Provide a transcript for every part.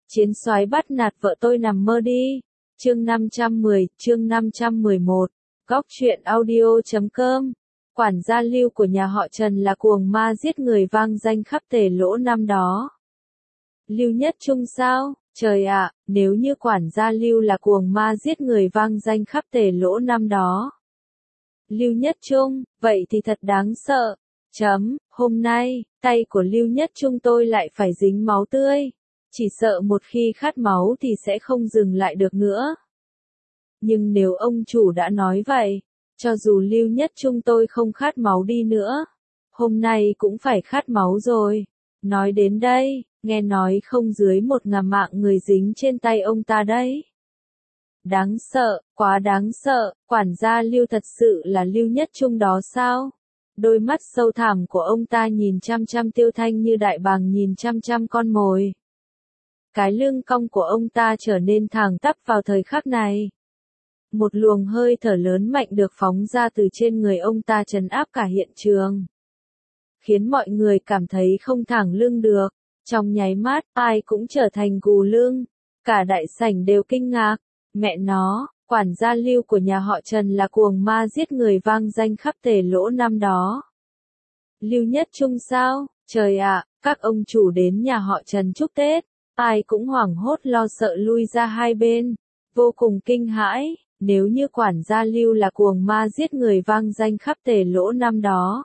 Chiến soái bắt nạt vợ tôi nằm mơ đi. Chương 510, chương 511. Góc truyện audio.com. Quản gia Lưu của nhà họ Trần là cuồng ma giết người vang danh khắp Tề Lỗ năm đó. Lưu Nhất Trung sao? Trời ạ, nếu như quản gia Lưu là cuồng ma giết người vang danh khắp Tề Lỗ năm đó. Lưu Nhất Trung, vậy thì thật đáng sợ. Hôm nay, tay của Lưu Nhất Trung tôi lại phải dính máu tươi. Chỉ sợ một khi khát máu thì sẽ không dừng lại được nữa. Nhưng nếu ông chủ đã nói vậy, cho dù Lưu Nhất Trung tôi không khát máu đi nữa, hôm nay cũng phải khát máu rồi. Nói đến đây, nghe nói không dưới 1.000 mạng người dính trên tay ông ta đấy. Đáng sợ, quá đáng sợ, quản gia Lưu thật sự là Lưu Nhất Trung đó sao? Đôi mắt sâu thẳm của ông ta nhìn chăm chăm Tiêu Thanh như đại bàng nhìn chăm chăm con mồi. Cái lưng cong của ông ta trở nên thẳng tắp vào thời khắc này. Một luồng hơi thở lớn mạnh được phóng ra từ trên người ông ta trấn áp cả hiện trường. Khiến mọi người cảm thấy không thẳng lưng được. Trong nháy mắt, ai cũng trở thành gù lưng. Cả đại sảnh đều kinh ngạc. Mẹ nó, quản gia Lưu của nhà họ Trần là cuồng ma giết người vang danh khắp Tề Lỗ năm đó. Lưu Nhất Trung sao? Trời ạ, các ông chủ đến nhà họ Trần chúc Tết. Ai cũng hoảng hốt lo sợ lui ra hai bên. Vô cùng kinh hãi, nếu như quản gia Lưu là cuồng ma giết người vang danh khắp Tề Lỗ năm đó.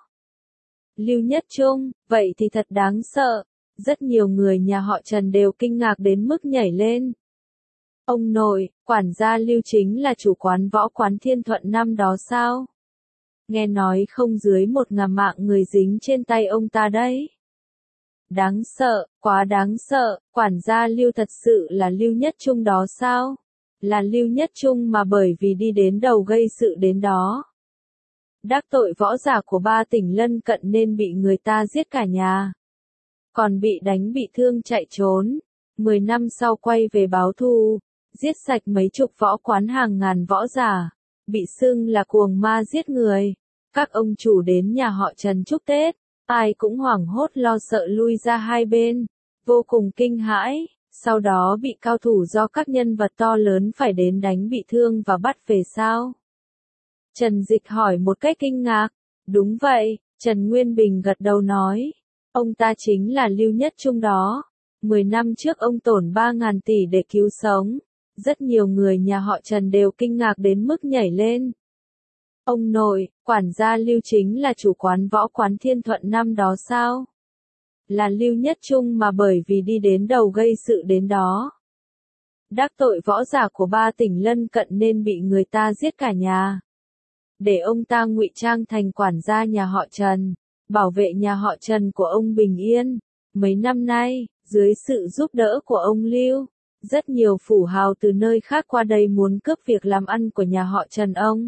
Lưu Nhất Trung, vậy thì thật đáng sợ. Rất nhiều người nhà họ Trần đều kinh ngạc đến mức nhảy lên. Ông nội, quản gia Lưu chính là chủ quán võ quán Thiên Thuận năm đó sao? Nghe nói không dưới 1.000 mạng người dính trên tay ông ta đấy. Đáng sợ, quá đáng sợ, quản gia Lưu thật sự là Lưu Nhất Trung đó sao? Là Lưu Nhất Trung mà bởi vì đi đến đầu gây sự đến đó. Đắc tội võ giả của 3 tỉnh lân cận nên bị người ta giết cả nhà. Còn bị đánh bị thương chạy trốn. 10 năm sau quay về báo thù, giết sạch mấy chục võ quán hàng ngàn võ giả. Bị xưng là cuồng ma giết người. Các ông chủ đến nhà họ Trần chúc Tết. Ai cũng hoảng hốt lo sợ lui ra hai bên, vô cùng kinh hãi, sau đó bị cao thủ do các nhân vật to lớn phải đến đánh bị thương và bắt về sao? Trần Dịch hỏi một cách kinh ngạc. Đúng vậy, Trần Nguyên Bình gật đầu nói. Ông ta chính là Lưu Nhất Trung đó. 10 năm trước ông tổn 3.000 tỷ để cứu sống. Rất nhiều người nhà họ Trần đều kinh ngạc đến mức nhảy lên. Ông nội, quản gia Lưu chính là chủ quán võ quán Thiên Thuận năm đó sao? Là Lưu Nhất Trung mà bởi vì đi đến đầu gây sự đến đó. Đắc tội võ giả của 3 tỉnh lân cận nên bị người ta giết cả nhà. Để ông ta ngụy trang thành quản gia nhà họ Trần, bảo vệ nhà họ Trần của ông bình yên. Mấy năm nay, dưới sự giúp đỡ của ông Lưu, rất nhiều phủ hào từ nơi khác qua đây muốn cướp việc làm ăn của nhà họ Trần ông.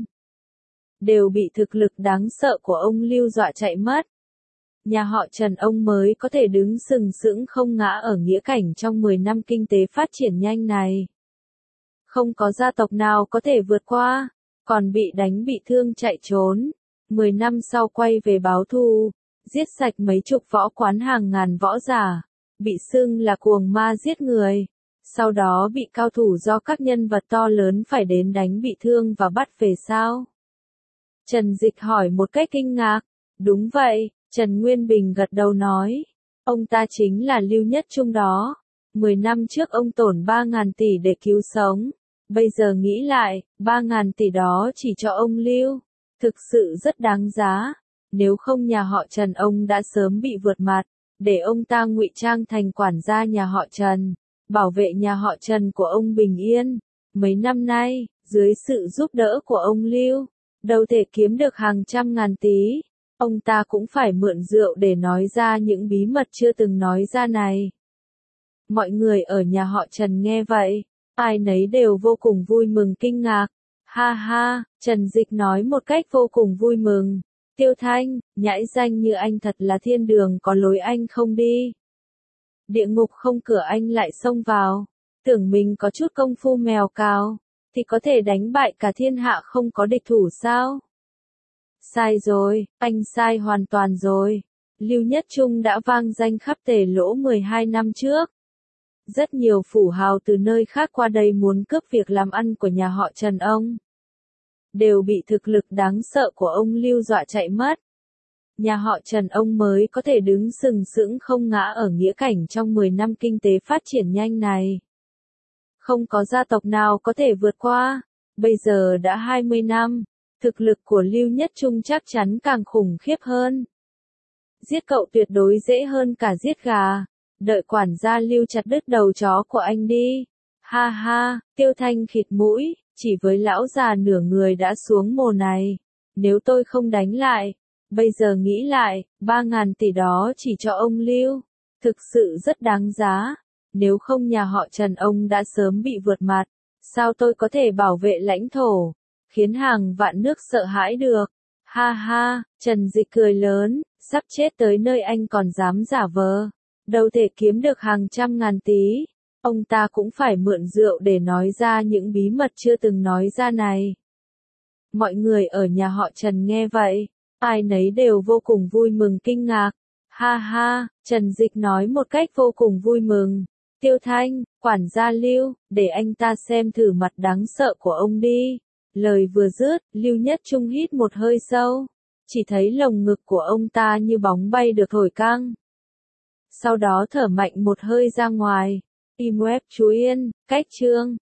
Đều bị thực lực đáng sợ của ông Lưu dọa chạy mất. Nhà họ Trần ông mới có thể đứng sừng sững không ngã ở nghĩa cảnh trong 10 năm kinh tế phát triển nhanh này. Không có gia tộc nào có thể vượt qua, còn bị đánh bị thương chạy trốn. 10 năm sau quay về báo thù, giết sạch mấy chục võ quán hàng ngàn võ giả, bị xưng là cuồng ma giết người. Sau đó bị cao thủ do các nhân vật to lớn phải đến đánh bị thương và bắt về sao? Trần Dịch hỏi một cách kinh ngạc. Đúng vậy, Trần Nguyên Bình gật đầu nói. Ông ta chính là Lưu Nhất Trung đó. 10 năm trước ông tổn 3.000 tỷ để cứu sống. Bây giờ nghĩ lại, 3.000 tỷ đó chỉ cho ông Lưu. Thực sự rất đáng giá. Nếu không nhà họ Trần ông đã sớm bị vượt mặt. Để ông ta ngụy trang thành quản gia nhà họ Trần, bảo vệ nhà họ Trần của ông bình yên. Mấy năm nay, dưới sự giúp đỡ của ông Lưu, đâu thể kiếm được hàng trăm ngàn tí. Ông ta cũng phải mượn rượu để nói ra những bí mật chưa từng nói ra này. Mọi người ở nhà họ Trần nghe vậy, ai nấy đều vô cùng vui mừng kinh ngạc. Ha ha, Trần Dịch nói một cách vô cùng vui mừng. Tiêu Thanh, nhãi danh như anh thật là thiên đường có lối anh không đi. Địa ngục không cửa anh lại xông vào. Tưởng mình có chút công phu mèo cào thì có thể đánh bại cả thiên hạ không có địch thủ sao? Sai rồi, anh sai hoàn toàn rồi. Lưu Nhất Trung đã vang danh khắp Tề Lỗ 12 năm trước. Rất nhiều phủ hào từ nơi khác qua đây muốn cướp việc làm ăn của nhà họ Trần ông. Đều bị thực lực đáng sợ của ông Lưu dọa chạy mất. Nhà họ Trần ông mới có thể đứng sừng sững không ngã ở nghĩa cảnh trong 10 năm kinh tế phát triển nhanh này. Không có gia tộc nào có thể vượt qua. Bây giờ đã 20 năm, thực lực của Lưu Nhất Trung chắc chắn càng khủng khiếp hơn. Giết cậu tuyệt đối dễ hơn cả giết gà. Đợi quản gia Lưu chặt đứt đầu chó của anh đi. Ha ha, Tiêu Thanh khịt mũi, chỉ với lão già nửa người đã xuống mồ này. Nếu tôi không đánh lại, bây giờ nghĩ lại, 3.000 tỷ đó chỉ cho ông Lưu. Thực sự rất đáng giá. Nếu không nhà họ Trần ông đã sớm bị vượt mặt. Sao tôi có thể bảo vệ lãnh thổ, khiến hàng vạn nước sợ hãi được? Ha ha, Trần Dịch cười lớn, sắp chết tới nơi anh còn dám giả vờ. Đâu thể kiếm được hàng trăm ngàn tí. Ông ta cũng phải mượn rượu để nói ra những bí mật chưa từng nói ra này. Mọi người ở nhà họ Trần nghe vậy, ai nấy đều vô cùng vui mừng kinh ngạc. Ha ha, Trần Dịch nói một cách vô cùng vui mừng. Tiêu Thanh, quản gia Lưu, để anh ta xem thử mặt đáng sợ của ông đi. Lời vừa dứt, Lưu Nhất Trung hít một hơi sâu. Chỉ thấy lồng ngực của ông ta như bóng bay được thổi căng. Sau đó thở mạnh một hơi ra ngoài. Im web chú Yên, cách chương.